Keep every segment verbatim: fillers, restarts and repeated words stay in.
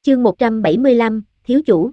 chương một trăm bảy mươi lăm, thiếu chủ.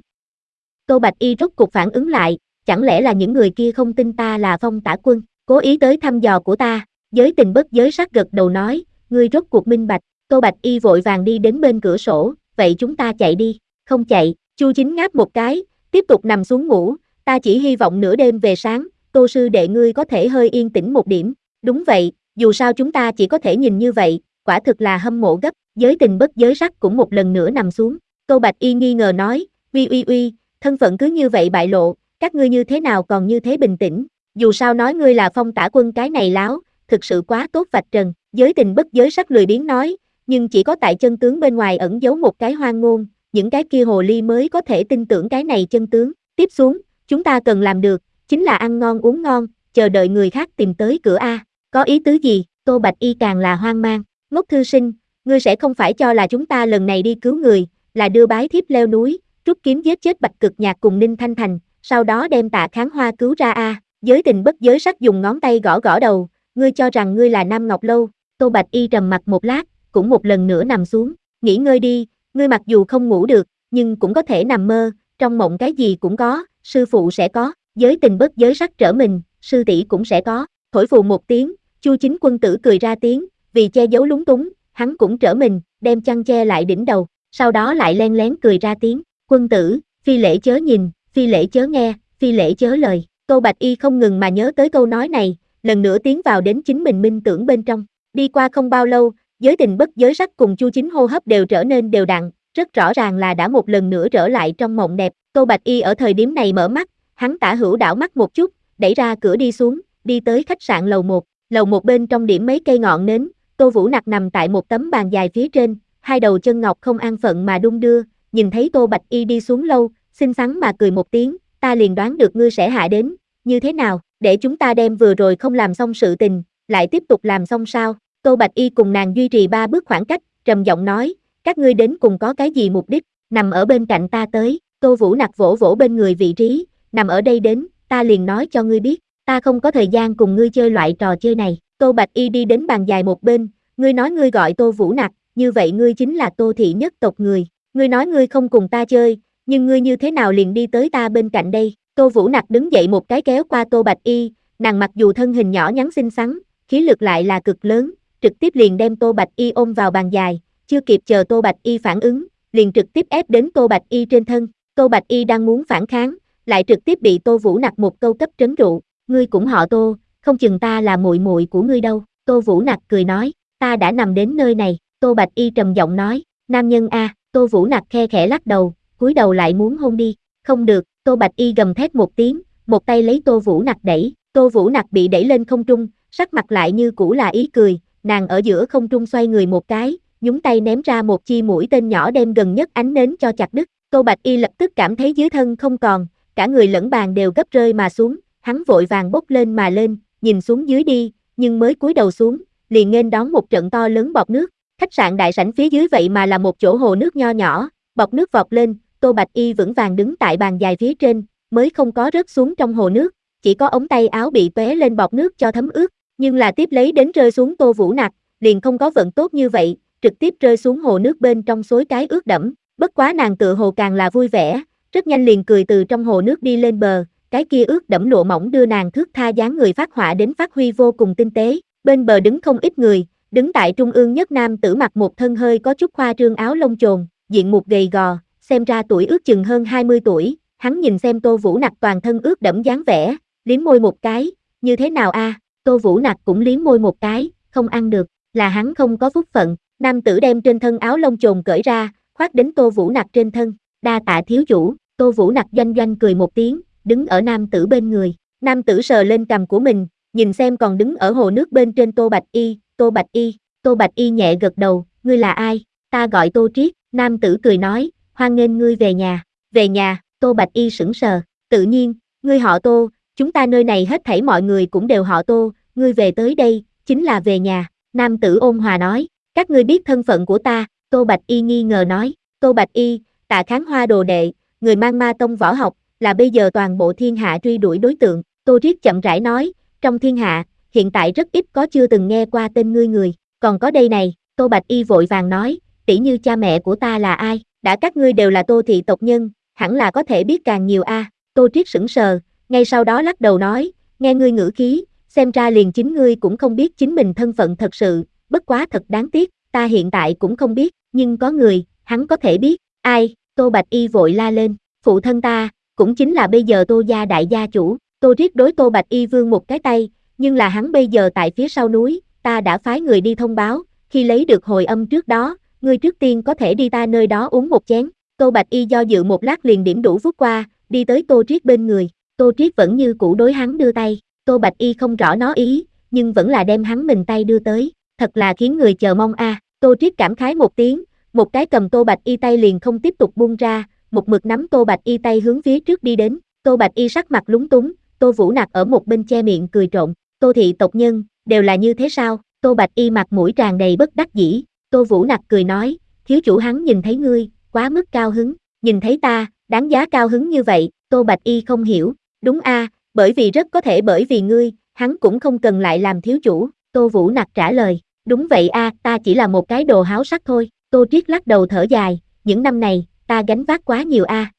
Tô Bạch Y rốt cục phản ứng lại, chẳng lẽ là những người kia không tin ta là Phong Tả Quân, cố ý tới thăm dò của ta. Giới Tình bất giới sắc gật đầu nói, ngươi rốt cuộc minh bạch. Tô Bạch Y vội vàng đi đến bên cửa sổ, vậy chúng ta chạy đi. Không chạy. Chu Chính ngáp một cái, tiếp tục nằm xuống ngủ, ta chỉ hy vọng nửa đêm về sáng, Tô sư đệ ngươi có thể hơi yên tĩnh một điểm. Đúng vậy, dù sao chúng ta chỉ có thể nhìn như vậy, quả thực là hâm mộ gấp. Giới Tình bất giới sắc cũng một lần nữa nằm xuống. Tô Bạch Y nghi ngờ nói, uy uy uy, thân phận cứ như vậy bại lộ, các ngươi như thế nào còn như thế bình tĩnh, dù sao nói ngươi là Phong Tả Quân cái này láo, thực sự quá tốt vạch trần. Giới Tình bất giới sắc lười biếng nói, nhưng chỉ có tại chân tướng bên ngoài ẩn giấu một cái hoang ngôn, những cái kia hồ ly mới có thể tin tưởng cái này chân tướng. Tiếp xuống, chúng ta cần làm được, chính là ăn ngon uống ngon, chờ đợi người khác tìm tới cửa a. Có ý tứ gì? Tô Bạch Y càng là hoang mang. Ngốc thư sinh, ngươi sẽ không phải cho là chúng ta lần này đi cứu người, là đưa bái thiếp leo núi, rút kiếm giết chết Bạch Cực Nhạc cùng Ninh Thanh Thành, sau đó đem Tạ Kháng Hoa cứu ra a. Giới Tình bất giới sắc dùng ngón tay gõ gõ đầu, ngươi cho rằng ngươi là Nam Ngọc Lâu. Tô Bạch Y trầm mặt một lát, cũng một lần nữa nằm xuống, nghỉ ngơi đi, ngươi mặc dù không ngủ được, nhưng cũng có thể nằm mơ, trong mộng cái gì cũng có, sư phụ sẽ có. Giới Tình bất giới sắc trở mình, sư tỷ cũng sẽ có. Thổi phù một tiếng, Chu Chính quân tử cười ra tiếng, vì che giấu lúng túng, hắn cũng trở mình, đem chăn che lại đỉnh đầu, sau đó lại len lén cười ra tiếng, quân tử, phi lễ chớ nhìn, phi lễ chớ nghe, phi lễ chớ lời. Tô Bạch Y không ngừng mà nhớ tới câu nói này, lần nữa tiến vào đến chính mình minh tưởng bên trong. Đi qua không bao lâu, Giới Tình bất giới sắc cùng Chu Chính hô hấp đều trở nên đều đặn, rất rõ ràng là đã một lần nữa trở lại trong mộng đẹp. Tô Bạch Y ở thời điểm này mở mắt, hắn tả hữu đảo mắt một chút, đẩy ra cửa đi xuống, đi tới khách sạn lầu một. Lầu một bên trong điểm mấy cây ngọn nến, Tô Vũ Nặc nằm tại một tấm bàn dài phía trên, hai đầu chân ngọc không an phận mà đung đưa, nhìn thấy Tô Bạch Y đi xuống lâu, xinh xắn mà cười một tiếng, ta liền đoán được ngươi sẽ hạ đến, như thế nào, để chúng ta đem vừa rồi không làm xong sự tình, lại tiếp tục làm xong sao? Tô Bạch Y cùng nàng duy trì ba bước khoảng cách, trầm giọng nói, các ngươi đến cùng có cái gì mục đích, nằm ở bên cạnh ta tới. Tô Vũ Nặc vỗ vỗ bên người vị trí, nằm ở đây đến, ta liền nói cho ngươi biết, ta không có thời gian cùng ngươi chơi loại trò chơi này. Tô Bạch Y đi đến bàn dài một bên, ngươi nói ngươi gọi Tô Vũ Nặc, như vậy ngươi chính là Tô thị nhất tộc người, ngươi nói ngươi không cùng ta chơi, nhưng ngươi như thế nào liền đi tới ta bên cạnh đây? Tô Vũ Nặc đứng dậy một cái kéo qua Tô Bạch Y, nàng mặc dù thân hình nhỏ nhắn xinh xắn, khí lực lại là cực lớn, trực tiếp liền đem Tô Bạch Y ôm vào bàn dài, chưa kịp chờ Tô Bạch Y phản ứng, liền trực tiếp ép đến Tô Bạch Y trên thân. Tô Bạch Y đang muốn phản kháng, lại trực tiếp bị Tô Vũ Nặc một câu cấp trấn trụ, ngươi cũng họ Tô, không chừng ta là muội muội của ngươi đâu. Tô Vũ Nặc cười nói, ta đã nằm đến nơi này. Tô Bạch Y trầm giọng nói, nam nhân a. Tô Vũ Nặc khe khẽ lắc đầu, cúi đầu lại muốn hôn đi. Không được. Tô Bạch Y gầm thét một tiếng, một tay lấy Tô Vũ Nặc đẩy, Tô Vũ Nặc bị đẩy lên không trung, sắc mặt lại như cũ là ý cười, nàng ở giữa không trung xoay người một cái, nhúng tay ném ra một chi mũi tên nhỏ đem gần nhất ánh nến cho chặt đứt. Tô Bạch Y lập tức cảm thấy dưới thân không còn, cả người lẫn bàn đều gấp rơi mà xuống, hắn vội vàng bốc lên mà lên, nhìn xuống dưới đi, nhưng mới cúi đầu xuống, liền nghênh đón một trận to lớn bọt nước. Khách sạn đại sảnh phía dưới vậy mà là một chỗ hồ nước nho nhỏ, bọt nước vọt lên, Tô Bạch Y vững vàng đứng tại bàn dài phía trên, mới không có rớt xuống trong hồ nước, chỉ có ống tay áo bị tóe lên bọt nước cho thấm ướt, nhưng là tiếp lấy đến rơi xuống Tô Vũ Nặc, liền không có vận tốt như vậy, trực tiếp rơi xuống hồ nước bên trong xối cái ướt đẫm. Bất quá nàng tựa hồ càng là vui vẻ, rất nhanh liền cười từ trong hồ nước đi lên bờ, cái kia ướt đẫm lụa mỏng đưa nàng thước tha dáng người phát họa đến phát huy vô cùng tinh tế. Bên bờ đứng không ít người, đứng tại trung ương nhất nam tử mặc một thân hơi có chút khoa trương áo lông chồn, diện mục gầy gò, xem ra tuổi ước chừng hơn hai mươi tuổi, hắn nhìn xem Tô Vũ Nặc toàn thân ướt đẫm dáng vẻ, liếm môi một cái, như thế nào a? Tô Vũ Nặc cũng liếm môi một cái, không ăn được, là hắn không có phúc phận. Nam tử đem trên thân áo lông chồn cởi ra, khoác đến Tô Vũ Nặc trên thân, đa tạ thiếu chủ. Tô Vũ Nặc doanh doanh cười một tiếng, đứng ở nam tử bên người. Nam tử sờ lên cằm của mình, nhìn xem còn đứng ở hồ nước bên trên Tô Bạch Y, Tô Bạch Y, Tô Bạch Y nhẹ gật đầu, ngươi là ai? Ta gọi Tô Triết. Nam tử cười nói, hoan nghênh ngươi về nhà. Về nhà? Tô Bạch Y sững sờ, tự nhiên, ngươi họ Tô, chúng ta nơi này hết thảy mọi người cũng đều họ Tô, ngươi về tới đây, chính là về nhà. Nam tử ôn hòa nói, các ngươi biết thân phận của ta? Tô Bạch Y nghi ngờ nói, Tô Bạch Y, Tạ Kháng Hoa đồ đệ, người mang ma tông võ học, là bây giờ toàn bộ thiên hạ truy đuổi đối tượng. Tô Triết chậm rãi nói, trong thiên hạ, hiện tại rất ít có chưa từng nghe qua tên ngươi người, còn có đây này. Tô Bạch Y vội vàng nói, tỷ như cha mẹ của ta là ai? Đã các ngươi đều là Tô thị tộc nhân, hẳn là có thể biết càng nhiều a. Tô Triết sững sờ, ngay sau đó lắc đầu nói, nghe ngươi ngữ khí, xem ra liền chính ngươi cũng không biết chính mình thân phận thật sự, bất quá thật đáng tiếc, ta hiện tại cũng không biết, nhưng có người, hắn có thể biết, ai, Tô Bạch Y vội la lên, phụ thân ta, cũng chính là bây giờ Tô gia đại gia chủ. Tô Triết đối Tô Bạch Y vươn một cái tay, nhưng là hắn bây giờ tại phía sau núi, ta đã phái người đi thông báo, khi lấy được hồi âm trước đó, ngươi trước tiên có thể đi ta nơi đó uống một chén. Tô Bạch Y do dự một lát liền điểm đủ vút qua, đi tới Tô Triết bên người, Tô Triết vẫn như cũ đối hắn đưa tay, Tô Bạch Y không rõ nó ý, nhưng vẫn là đem hắn mình tay đưa tới, thật là khiến người chờ mong a. Tô Triết cảm khái một tiếng, một cái cầm Tô Bạch Y tay liền không tiếp tục buông ra, một mực nắm Tô Bạch Y tay hướng phía trước đi đến, Tô Bạch Y sắc mặt lúng túng, Tô Vũ Nặc ở một bên che miệng cười trộn, Tô thị tộc nhân, đều là như thế sao? Tô Bạch Y mặt mũi tràn đầy bất đắc dĩ, Tô Vũ Nặc cười nói, thiếu chủ hắn nhìn thấy ngươi, quá mức cao hứng, nhìn thấy ta, đáng giá cao hứng như vậy, Tô Bạch Y không hiểu, đúng a, bởi vì rất có thể bởi vì ngươi, hắn cũng không cần lại làm thiếu chủ, Tô Vũ Nặc trả lời, đúng vậy a, ta chỉ là một cái đồ háo sắc thôi, Tô Triết lắc đầu thở dài, những năm này, ta gánh vác quá nhiều a,